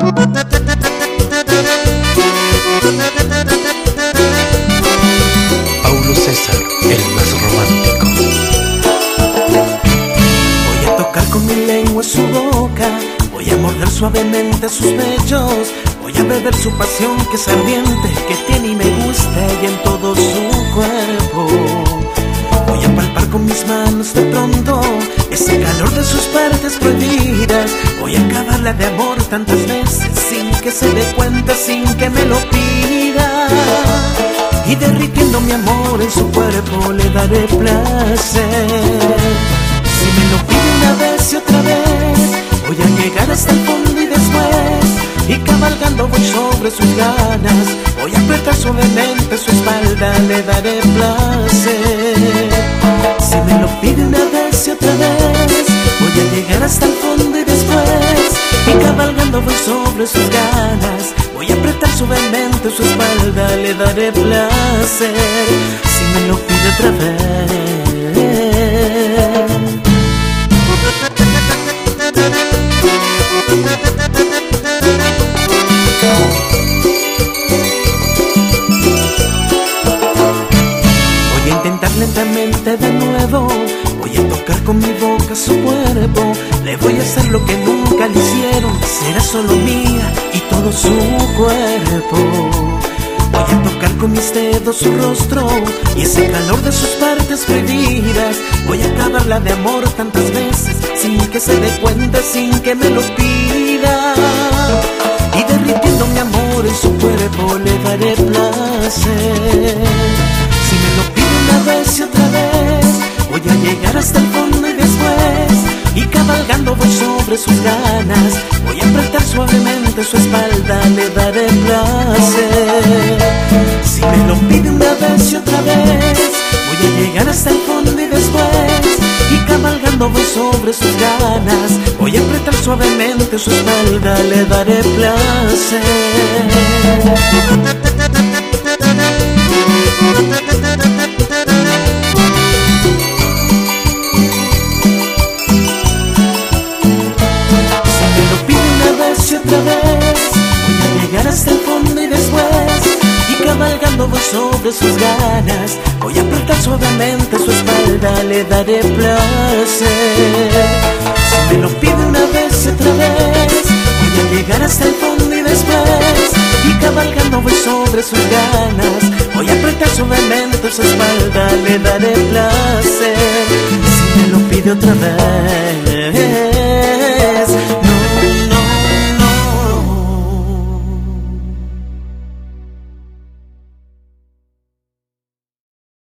Paulo César, el más romántico. Voy a tocar con mi lengua su boca, voy a morder suavemente sus pechos, voy a beber su pasión que es ardiente, que tiene y me gusta y en todo su cuerpo. Voy a palpar con mis manos de pronto ese calor de sus partes prohibidas. Voy a acabarla de amor tantas veces sin que se dé cuenta, sin que me lo pida. Y derritiendo mi amor en su cuerpo le daré placer. Si me lo pide una vez y otra vez, voy a llegar hasta el fondo y después, y cabalgando voy sobre sus ganas, voy a apretar suavemente su espalda, le daré placer. Si me lo pide una vez y otra vez, voy a llegar hasta el fondo y después, y cabalgando voy sobre sus ganas, voy a apretar suavemente su espalda, le daré placer. Si me lo pide otra vez. Voy a intentar lentamente de nuevo, voy a tocar con mi boca su cuerpo, le voy a hacer lo que nunca le hicieron, será solo mía y todo su cuerpo. Voy a tocar con mis dedos su rostro y ese calor de sus partes prohibidas, voy a acabarla de amor tantas veces sin que se dé cuenta, sin que me lo pida. Y derritiendo mi amor en su cuerpo le daré placer. Si me lo pide una vez y otra vez, voy a llegar hasta el fondo y después, y cabalgando voy sobre sus ganas, voy a apretar suavemente su espalda, le daré placer. Si me lo pide una vez y otra vez, voy a llegar hasta el fondo y después, y cabalgando voy sobre sus ganas, voy a apretar suavemente su espalda, le daré placer. Otra vez, voy a llegar hasta el fondo y después, y cabalgando voy sobre sus ganas, voy a apretar suavemente su espalda, le daré placer. Si me lo pide una vez y otra vez, voy a llegar hasta el fondo y después, y cabalgando voy sobre sus ganas, voy a apretar suavemente su espalda, le daré placer. Si me lo pide otra vez.